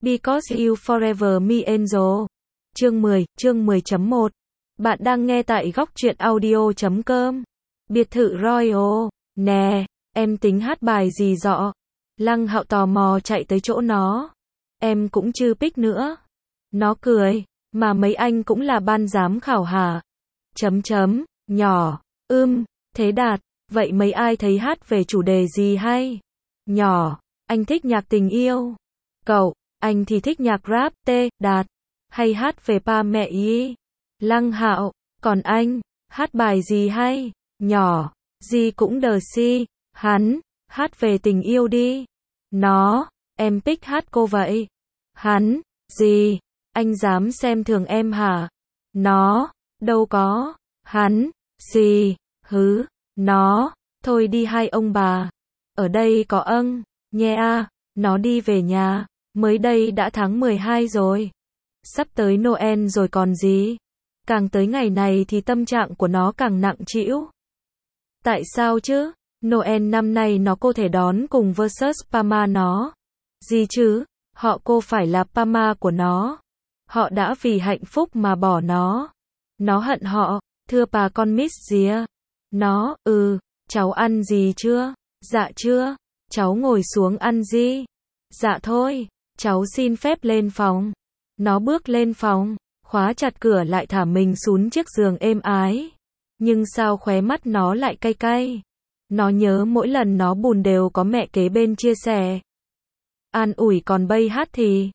Because You Forever Me Angel. Chương 10.1. Bạn đang nghe tại góc truyện audio.com. Biệt thự Royal. Nè, em tính hát bài gì dọ? Lăng Hạo tò mò chạy tới chỗ nó. Em cũng chưa pick nữa. Nó cười. Mà mấy anh cũng là ban giám khảo hả? Nhỏ. Thế Đạt. Vậy mấy ai thấy hát về chủ đề gì hay? Nhỏ. Anh thích nhạc tình yêu. Cậu. Anh thì thích nhạc rap. Đạt. Hay hát về ba mẹ ý. Lăng Hạo. Còn anh, hát bài gì hay? Nhỏ. Gì cũng đờ si. Hắn. Hát về tình yêu đi. Nó. Em pick hát cô vậy. Hắn. Gì? Anh dám xem thường em hả? Nó. Đâu có. Hắn. Gì? Hứ. Nó. Thôi đi hai ông bà. Ở đây có Nghe à. Nó đi về nhà. Mới đây đã tháng 12 rồi. Sắp tới Noel rồi còn gì. Càng tới ngày này thì tâm trạng của nó càng nặng trĩu. Tại sao chứ? Noel năm nay nó có thể đón cùng versus Pama nó. Gì chứ? Họ cô phải là Pama của nó. Họ đã vì hạnh phúc mà bỏ nó. Nó hận họ. Thưa bà con Miss gì à? Nó, cháu ăn gì chưa? Dạ chưa. Cháu ngồi xuống ăn gì? Dạ thôi. Cháu xin phép lên phòng. Nó bước lên phòng, khóa chặt cửa lại thả mình xuống chiếc giường êm ái. Nhưng sao khóe mắt nó lại cay cay? Nó nhớ mỗi lần nó buồn đều có mẹ kế bên chia sẻ. An ủi còn bây hát thì.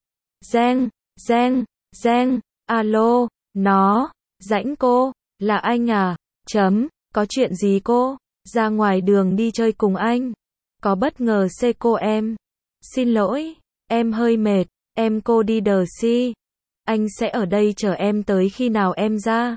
Giang, alo, nó, rãnh cô, là anh à? Có chuyện gì cô? Ra ngoài đường đi chơi cùng anh. Có bất ngờ xê cô em. Xin lỗi, em hơi mệt, em cô đi đờ si. Anh sẽ ở đây chờ em tới khi nào em ra.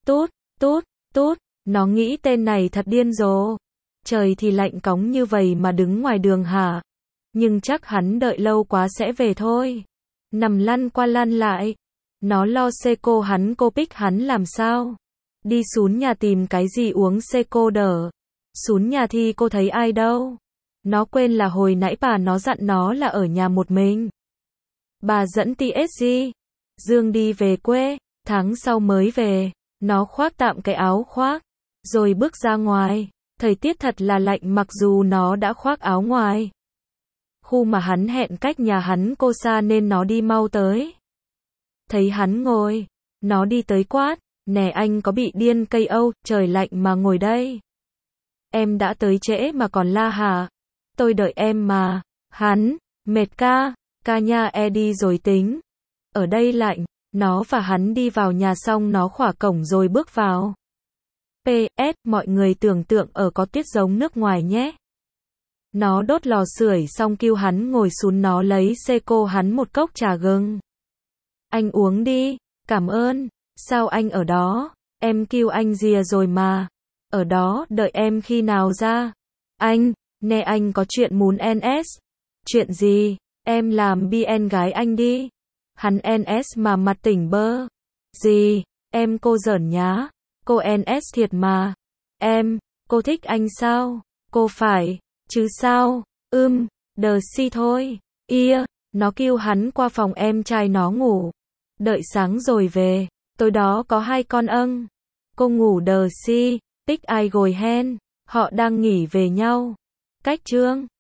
Tút, nó nghĩ tên này thật điên rồ. Trời thì lạnh cóng như vậy mà đứng ngoài đường hả? Nhưng chắc hắn đợi lâu quá sẽ về thôi. Nằm lăn qua lăn lại. Nó lo xê cô hắn cô pick hắn làm sao? Đi xuống nhà tìm cái gì uống xê cô đỡ. Xuống nhà thì cô thấy ai đâu. Nó quên là hồi nãy bà nó dặn nó là ở nhà một mình. Bà dẫn TSG. Dương đi về quê, tháng sau mới về. Nó khoác tạm cái áo khoác, rồi bước ra ngoài. Thời tiết thật là lạnh mặc dù nó đã khoác áo ngoài. Khu mà hắn hẹn cách nhà hắn cô xa nên nó đi mau tới. Thấy hắn ngồi, nó đi tới quát. Nè anh có bị điên cây Âu, trời lạnh mà ngồi đây. Em đã tới trễ mà còn la hả? Tôi đợi em mà. Hắn, mệt ca nha đi rồi tính. Ở đây lạnh, nó và hắn đi vào nhà xong nó khỏa cổng rồi bước vào. PS, mọi người tưởng tượng ở có tuyết giống nước ngoài nhé. Nó đốt lò sưởi xong kêu hắn ngồi xuống nó lấy xê cô hắn một cốc trà gừng. Anh uống đi, cảm ơn. Sao anh ở đó? Em kêu anh rìa rồi mà. Ở đó đợi em khi nào ra? Nè anh có chuyện muốn NS. Chuyện gì? Em làm BN gái anh đi. Hắn NS mà mặt tỉnh bơ. Gì? Em cô giỡn nhá. Cô NS thiệt mà. Cô thích anh sao? Cô phải. Chứ sao? Đờ si thôi. Nó kêu hắn qua phòng em trai nó ngủ. Đợi sáng rồi về. Tối đó có 2 con Cô ngủ đờ si. Tích ai gồi hen. Họ đang nghỉ về nhau. Cách chương.